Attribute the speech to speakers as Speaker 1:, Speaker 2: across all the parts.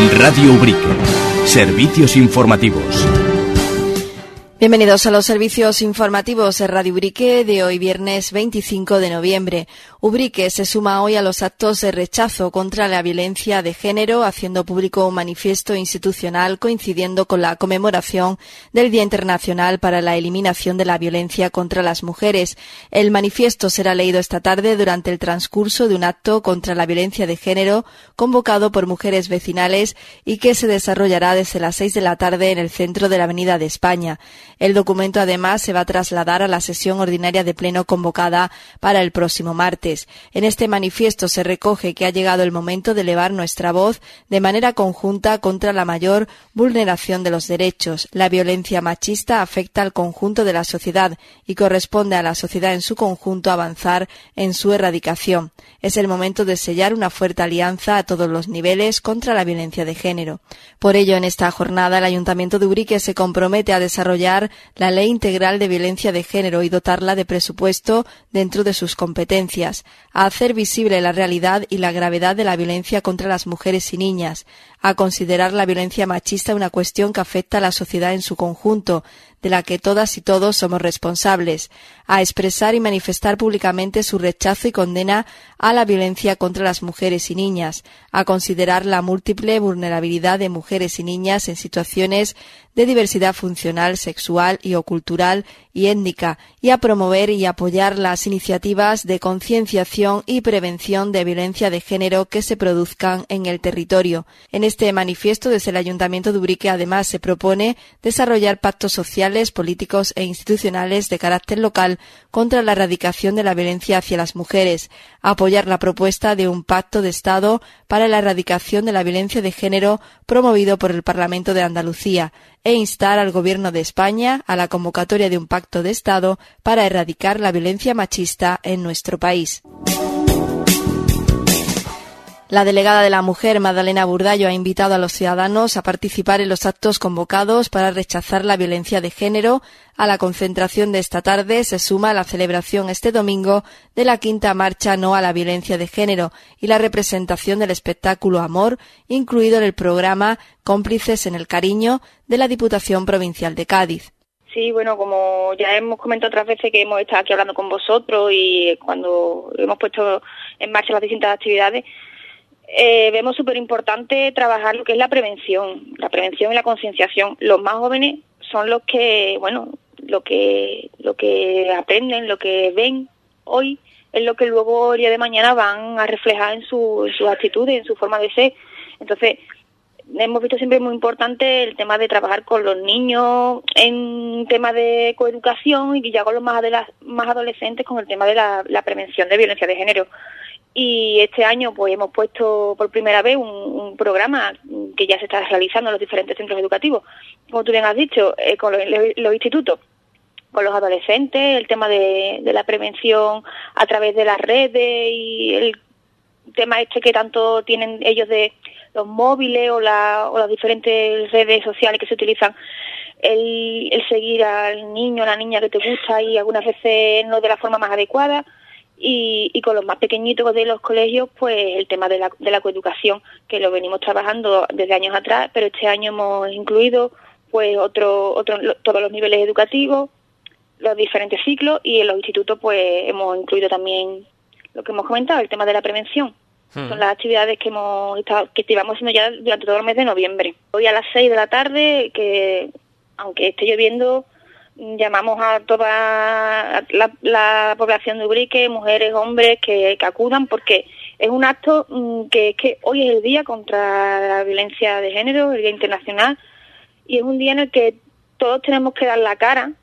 Speaker 1: Radio Ubrique. Servicios informativos.
Speaker 2: Bienvenidos a los servicios informativos de Radio Ubrique de hoy viernes 25 de noviembre. Ubrique se suma hoy a los actos de rechazo contra la violencia de género, haciendo público un manifiesto institucional coincidiendo con la conmemoración del Día Internacional para la Eliminación de la Violencia contra las Mujeres. El manifiesto será leído esta tarde durante el transcurso de un acto contra la violencia de género convocado por mujeres vecinales y que se desarrollará desde las 6 de la tarde en el centro de la Avenida de España. El documento, además, se va a trasladar a la sesión ordinaria de pleno convocada para el próximo martes. En este manifiesto se recoge que ha llegado el momento de elevar nuestra voz de manera conjunta contra la mayor vulneración de los derechos. La violencia machista afecta al conjunto de la sociedad y corresponde a la sociedad en su conjunto avanzar en su erradicación. Es el momento de sellar una fuerte alianza a todos los niveles contra la violencia de género. Por ello, en esta jornada, el Ayuntamiento de Ubrique se compromete a desarrollar la Ley Integral de Violencia de Género y dotarla de presupuesto dentro de sus competencias, a hacer visible la realidad y la gravedad de la violencia contra las mujeres y niñas, a considerar la violencia machista una cuestión que afecta a la sociedad en su conjunto, de la que todas y todos somos responsables, a expresar y manifestar públicamente su rechazo y condena a la violencia contra las mujeres y niñas, a considerar la múltiple vulnerabilidad de mujeres y niñas en situaciones de diversidad funcional, sexual y o cultural y étnica, y a promover y apoyar las iniciativas de concienciación y prevención de violencia de género que se produzcan en el territorio. En este manifiesto, desde el Ayuntamiento de Ubrique, además, se propone desarrollar pactos sociales, políticos e institucionales de carácter local contra la erradicación de la violencia hacia las mujeres, apoyar la propuesta de un pacto de Estado para la erradicación de la violencia de género promovido por el Parlamento de Andalucía, e instar al Gobierno de España a la convocatoria de un pacto de Estado para erradicar la violencia machista en nuestro país. La delegada de la Mujer, Madalena Burdallo, ha invitado a los ciudadanos a participar en los actos convocados para rechazar la violencia de género. A la concentración de esta tarde se suma la celebración este domingo de la quinta marcha No a la Violencia de Género y la representación del espectáculo Amor, incluido en el programa Cómplices en el Cariño de la Diputación Provincial de Cádiz.
Speaker 3: Sí, bueno, como ya hemos comentado otras veces que hemos estado aquí hablando con vosotros y cuando hemos puesto en marcha las distintas actividades, vemos súper importante trabajar lo que es la prevención y la concienciación. Los más jóvenes son los que, bueno, lo que aprenden, lo que ven hoy, es lo que luego el día de mañana van a reflejar en sus actitudes, en su forma de ser. Entonces, hemos visto siempre muy importante el tema de trabajar con los niños en temas de coeducación y ya con los más adolescentes con el tema de la prevención de violencia de género. Y este año pues hemos puesto por primera vez un programa que ya se está realizando en los diferentes centros educativos, como tú bien has dicho, con los institutos, con los adolescentes, el tema de la prevención a través de las redes y el tema que tanto tienen ellos de los móviles o las diferentes redes sociales que se utilizan, el seguir al niño o la niña que te gusta y algunas veces no de la forma más adecuada. Y con los más pequeñitos de los colegios, pues el tema de la coeducación, que lo venimos trabajando desde años atrás, pero este año hemos incluido pues todos los niveles educativos, los diferentes ciclos, y en los institutos pues hemos incluido también lo que hemos comentado, el tema de la prevención. Son las actividades que llevamos haciendo ya durante todo el mes de noviembre. Hoy a las 6 de la tarde, que aunque esté lloviendo, llamamos a toda la población de Ubrique, mujeres, hombres, que acudan, porque es un acto que hoy es el Día contra la Violencia de Género, el Día Internacional, y es un día en el que todos tenemos que dar la cara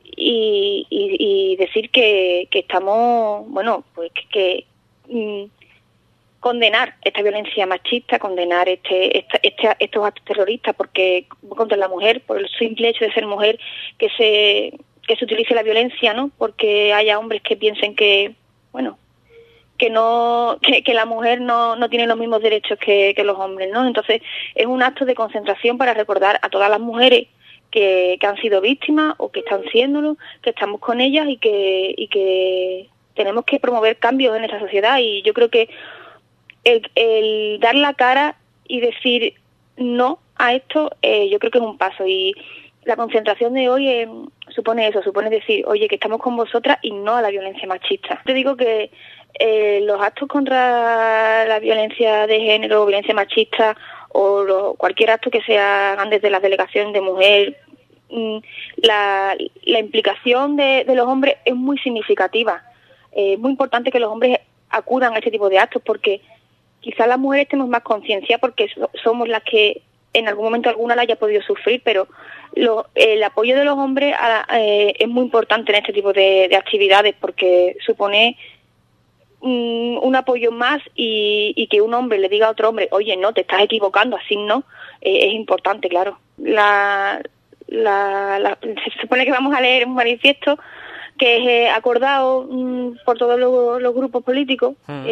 Speaker 3: y decir que estamos, bueno, pues que condenar esta violencia machista, condenar estos actos terroristas porque contra la mujer, por el simple hecho de ser mujer, que se utilice la violencia, ¿no? Porque haya hombres que piensen que, bueno, que la mujer no tiene los mismos derechos que los hombres, ¿no? Entonces, es un acto de concentración para recordar a todas las mujeres que han sido víctimas o que están siéndolo, que estamos con ellas y que tenemos que promover cambios en esta sociedad. Y yo creo que el dar la cara y decir no a esto, yo creo que es un paso. Y la concentración de hoy supone eso, supone decir, oye, que estamos con vosotras y no a la violencia machista. Te digo que los actos contra la violencia de género, violencia machista o cualquier acto que se hagan desde la delegación de mujer, la implicación de los hombres es muy significativa. Es muy importante que los hombres acudan a este tipo de actos porque quizás las mujeres tenemos más conciencia porque somos las que en algún momento alguna la haya podido sufrir, pero el apoyo de los hombres es muy importante en este tipo de actividades porque supone un apoyo más y que un hombre le diga a otro hombre, oye, no, te estás equivocando, así no, es importante, claro. Se supone que vamos a leer un manifiesto que es acordado por todos los grupos políticos,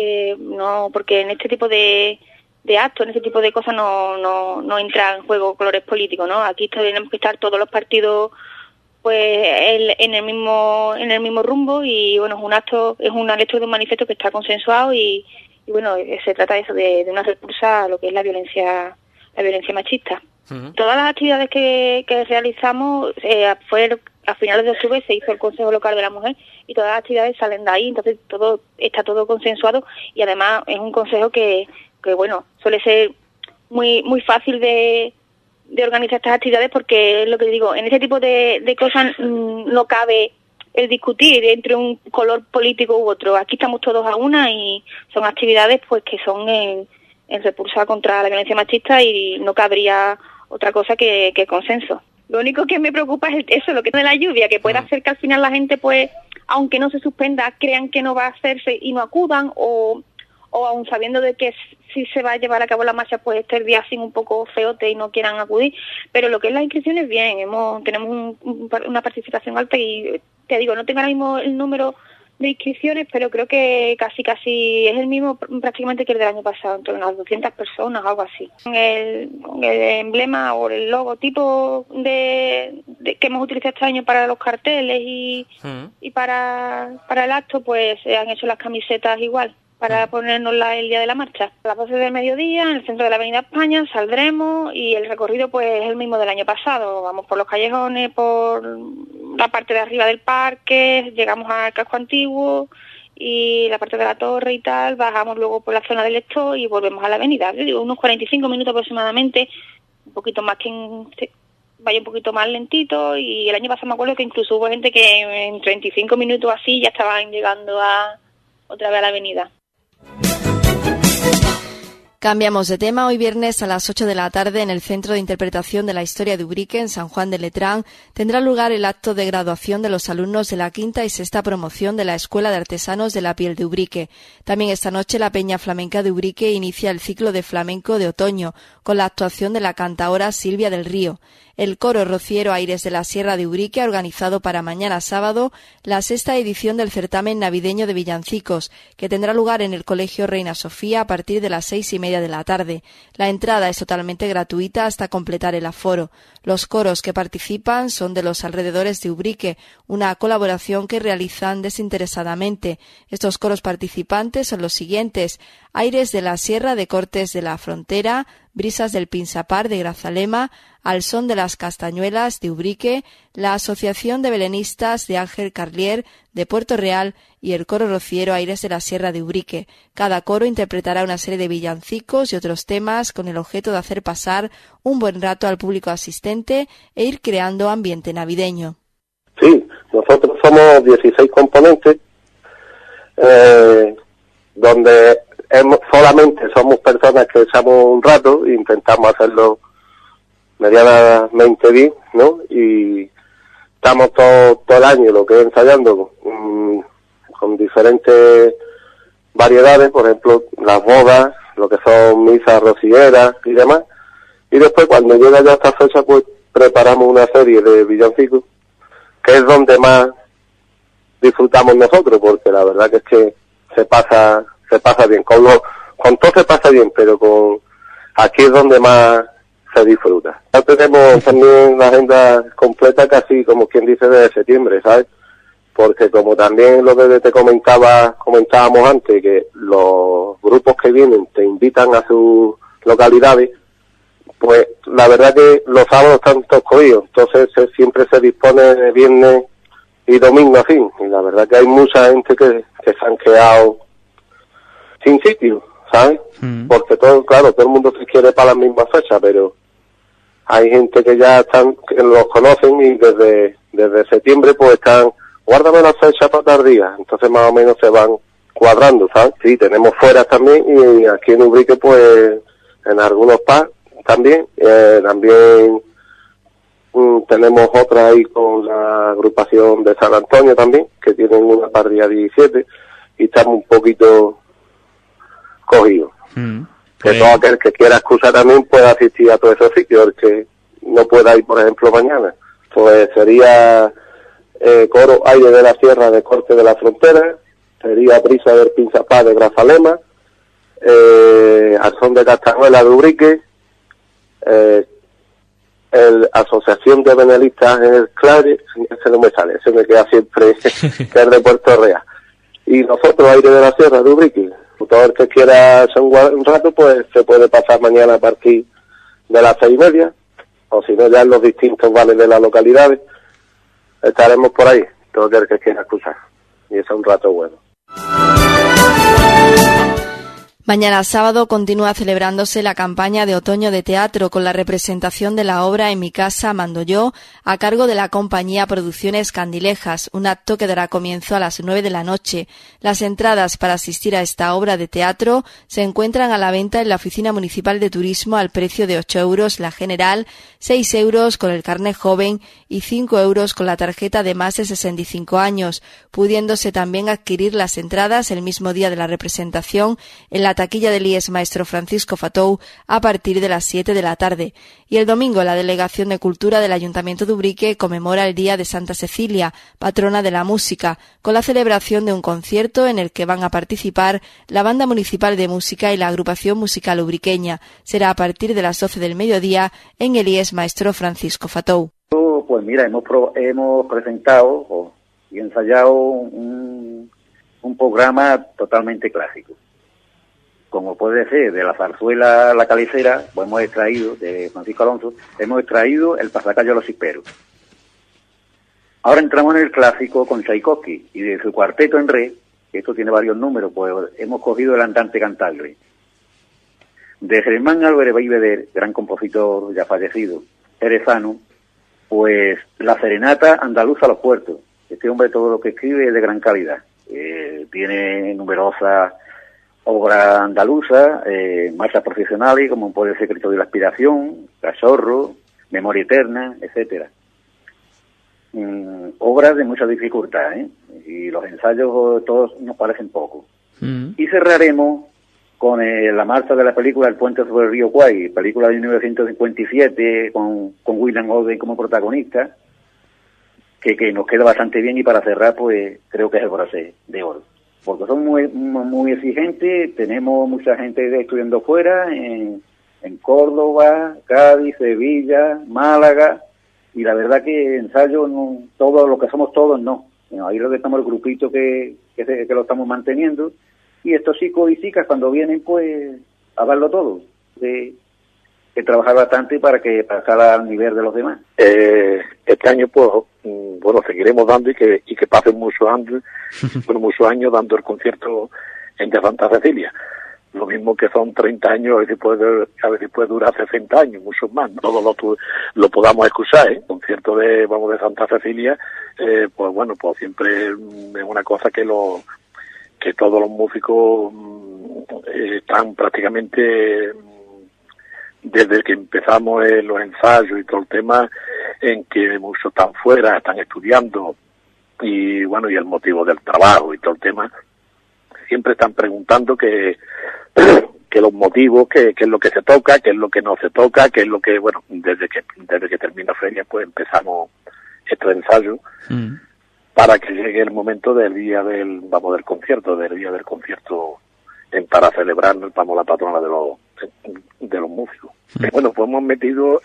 Speaker 3: no, porque en este tipo de actos, en este tipo de cosas no entra en juego colores políticos, ¿no? Aquí tenemos que estar todos los partidos pues en el mismo rumbo y bueno, es una lectura de un manifiesto que está consensuado y bueno, se trata de eso, de una repulsa a lo que es la violencia machista. Todas las actividades que realizamos fueron a finales de octubre, se hizo el Consejo Local de la Mujer y todas las actividades salen de ahí, entonces está todo consensuado y además es un consejo que bueno, suele ser muy fácil de organizar estas actividades porque es lo que digo, en ese tipo de cosas no cabe el discutir entre un color político u otro. Aquí estamos todos a una y son actividades pues que son en repulsa contra la violencia machista y no cabría otra cosa que consenso. Lo único que me preocupa es eso, lo que es de la lluvia, que puede hacer que al final la gente pues, aunque no se suspenda, crean que no va a hacerse y no acudan o aun sabiendo de que si se va a llevar a cabo la marcha, pues este día así un poco feote y no quieran acudir, pero lo que es las inscripciones, bien, tenemos una participación alta y te digo, no tengo ahora mismo el número de inscripciones, pero creo que casi es el mismo prácticamente que el del año pasado, entre unas 200 personas, algo así. Con el emblema o el logotipo de que hemos utilizado este año para los carteles y para el acto, pues se han hecho las camisetas igual, para ponérnosla el día de la marcha. A las 12 del mediodía, en el centro de la Avenida España, saldremos y el recorrido pues es el mismo del año pasado. Vamos por los callejones, por la parte de arriba del parque, llegamos al casco antiguo y la parte de la torre y tal, bajamos luego por la zona del Esto y volvemos a la avenida. Yo digo, unos 45 minutos aproximadamente, un poquito más vaya un poquito más lentito y el año pasado me acuerdo que incluso hubo gente que en 35 minutos así ya estaban llegando otra vez a la avenida.
Speaker 2: Cambiamos de tema. Hoy viernes a las 8 de la tarde en el Centro de Interpretación de la Historia de Ubrique, en San Juan de Letrán, tendrá lugar el acto de graduación de los alumnos de la quinta y sexta promoción de la Escuela de Artesanos de la Piel de Ubrique. También esta noche la Peña Flamenca de Ubrique inicia el ciclo de flamenco de otoño, con la actuación de la cantaora Silvia del Río. El coro rociero Aires de la Sierra de Ubrique ha organizado para mañana sábado la sexta edición del certamen navideño de villancicos, que tendrá lugar en el Colegio Reina Sofía a partir de las 6:30 de la tarde. La entrada es totalmente gratuita hasta completar el aforo. Los coros que participan son de los alrededores de Ubrique, una colaboración que realizan desinteresadamente. Estos coros participantes son los siguientes: Aires de la Sierra de Cortes de la Frontera, Brisas del Pinsapar de Grazalema, Al Son de las Castañuelas de Ubrique, la Asociación de Belenistas de Ángel Carlier de Puerto Real y el coro rociero Aires de la Sierra de Ubrique. Cada coro interpretará una serie de villancicos y otros temas con el objeto de hacer pasar un buen rato al público asistente e ir creando ambiente navideño.
Speaker 4: Sí, nosotros somos 16 componentes, donde solamente somos personas que echamos un rato e intentamos hacerlo medianamente bien, ¿no? Y estamos todo el año lo que es ensayando con diferentes variedades, por ejemplo, las bodas, lo que son misas rocieras y demás. Y después cuando llega ya esta fecha, pues preparamos una serie de villancicos, que es donde más disfrutamos nosotros, porque la verdad que es que se pasa bien. Con todo se pasa bien, pero aquí es donde más se disfruta. Ya tenemos también la agenda completa casi como quien dice de septiembre, ¿sabes? Porque como también lo que te comentábamos antes, que los grupos que vienen te invitan a sus localidades, pues la verdad que los sábados están todos cogidos, entonces siempre se dispone de viernes y domingo así, y la verdad que hay mucha gente que se han quedado sin sitio, ¿sabes? Porque todo el mundo se quiere para la misma fecha, pero hay gente que ya que los conocen y desde septiembre pues están, guárdame la fecha para tal día, entonces más o menos se van cuadrando, ¿sabes? Sí, tenemos fuera también, y aquí en Ubrique pues en algunos pubs también, tenemos otra ahí con la agrupación de San Antonio también, que tienen una parrilla 17, y estamos un poquito cogidos. Que todo aquel que quiera excusa también pueda asistir a todos esos sitios, el que no pueda ir, por ejemplo, mañana. Pues sería Coro Aire de la Sierra de Corte de la Frontera, sería Brisa del Pinzapá de Grazalema, Al Son de Castañuela de Ubrique, el Asociación de Benelistas en el Clare, ese no me sale, ese me queda siempre, que es de Puerto Real. Y nosotros, Aire de la Sierra de Ubrique. Todo el que quiera hacer un rato, pues se puede pasar mañana a partir de las 6:30, o si no ya en los distintos bares de las localidades. Estaremos por ahí, todo el que quiera escuchar. Y es un rato bueno.
Speaker 2: Mañana sábado continúa celebrándose la campaña de otoño de teatro con la representación de la obra En mi casa mando yo, a cargo de la compañía Producciones Candilejas, un acto que dará comienzo a las 9 de la noche. Las entradas para asistir a esta obra de teatro se encuentran a la venta en la Oficina Municipal de Turismo al precio de 8 euros la general, 6 euros con el carnet joven y 5 euros con la tarjeta de más de 65 años, pudiéndose también adquirir las entradas el mismo día de la representación en la taquilla del IES Maestro Francisco Fatou a partir de las 7 de la tarde. Y el domingo la Delegación de Cultura del Ayuntamiento de Ubrique conmemora el Día de Santa Cecilia, patrona de la música, con la celebración de un concierto en el que van a participar la Banda Municipal de Música y la Agrupación Musical Ubriqueña. Será a partir de las 12 del mediodía en el IES Maestro Francisco Fatou.
Speaker 5: Pues mira, hemos presentado y ensayado un programa totalmente clásico. Como puede ser, de la zarzuela La Calicera, pues hemos extraído, de Francisco Alonso, hemos extraído El pasacalle a los hisperos. Ahora entramos en el clásico con Tchaikovsky, y de su cuarteto en re, que esto tiene varios números, pues hemos cogido El andante cantable. De Germán Álvarez Baiveder, gran compositor ya fallecido, jerezano, pues La serenata andaluza a los puertos. Este hombre todo lo que escribe es de gran calidad. Tiene numerosas obras andaluzas, marchas profesionales, como puede ser Cristo de la Aspiración, Cachorro, Memoria Eterna, etcétera. Obras de mucha dificultad, y los ensayos todos nos parecen pocos. Y cerraremos con la marcha de la película El puente sobre el río Kwai, película de 1957, con William Holden como protagonista, que nos queda bastante bien, y para cerrar, pues creo que es el broche de oro. Porque son muy exigentes, tenemos mucha gente estudiando fuera, en Córdoba, Cádiz, Sevilla, Málaga, y la verdad que ensayo, no, todo lo que somos todos, no. Ahí lo que estamos el grupito que lo estamos manteniendo, y estos chicos y chicas cuando vienen, pues, a darlo todo, de trabajar bastante para estar al nivel de los demás.
Speaker 6: Este año, pues, bueno, seguiremos dando y que pasen muchos años dando el concierto en de Santa Cecilia. Lo mismo que son 30 años, a ver si puede durar 60 años, muchos más. Todos lo podamos escuchar, ¿eh? Concierto de Santa Cecilia, pues bueno, pues siempre es una cosa que todos los músicos están prácticamente desde que empezamos los ensayos y todo el tema, en que muchos están fuera, están estudiando, y bueno, y el motivo del trabajo y todo el tema, siempre están preguntando que los motivos, qué es lo que se toca, qué es lo que no se toca, qué es lo que, bueno, desde que termina feria, pues empezamos estos ensayos, para que llegue el momento del día del concierto para celebrar, vamos, la patrona de los músicos. Bueno, pues hemos metido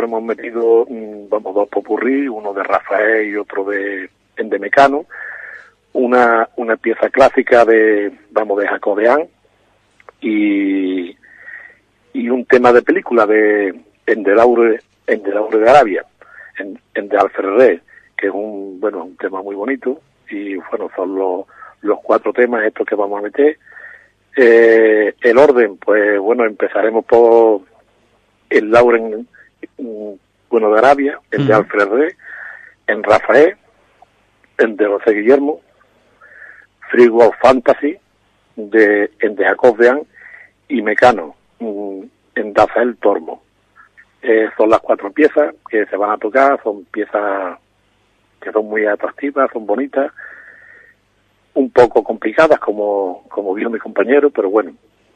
Speaker 6: dos popurrí, uno de Rafael y otro de Mecano, una pieza clásica de Jacobeán, y un tema de película de en de Laure de Arabia, en de Alferré, que es un tema muy bonito, y bueno, son los 4 temas estos que vamos a meter. El orden, pues bueno, empezaremos por el Lauren, de Arabia, el de Alfred, en Rafael, en de José Guillermo, Free World Fantasy, en de Jacob Dean, y Mecano, en Rafael Tormo. Son las 4 piezas que se van a tocar, son piezas que son muy atractivas, son bonitas, un poco complicadas, como vio mi compañero, pero bueno,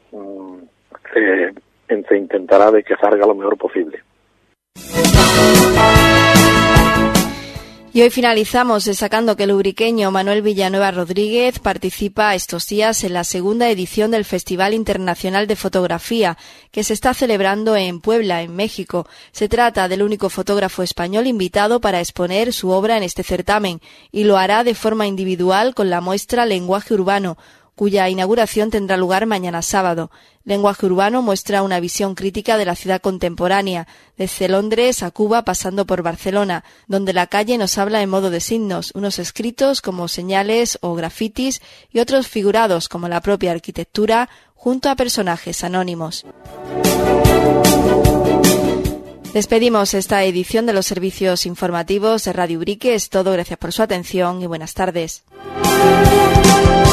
Speaker 6: se intentará de que salga lo mejor posible.
Speaker 2: Y hoy finalizamos destacando que el ubriqueño Manuel Villanueva Rodríguez participa estos días en la segunda edición del Festival Internacional de Fotografía, que se está celebrando en Puebla, en México. Se trata del único fotógrafo español invitado para exponer su obra en este certamen, y lo hará de forma individual con la muestra Lenguaje Urbano, cuya inauguración tendrá lugar mañana sábado. Lenguaje Urbano muestra una visión crítica de la ciudad contemporánea, desde Londres a Cuba pasando por Barcelona, donde la calle nos habla en modo de signos, unos escritos como señales o grafitis y otros figurados como la propia arquitectura, junto a personajes anónimos. Despedimos esta edición de los servicios informativos de Radio Ubrique. Es todo, gracias por su atención y buenas tardes.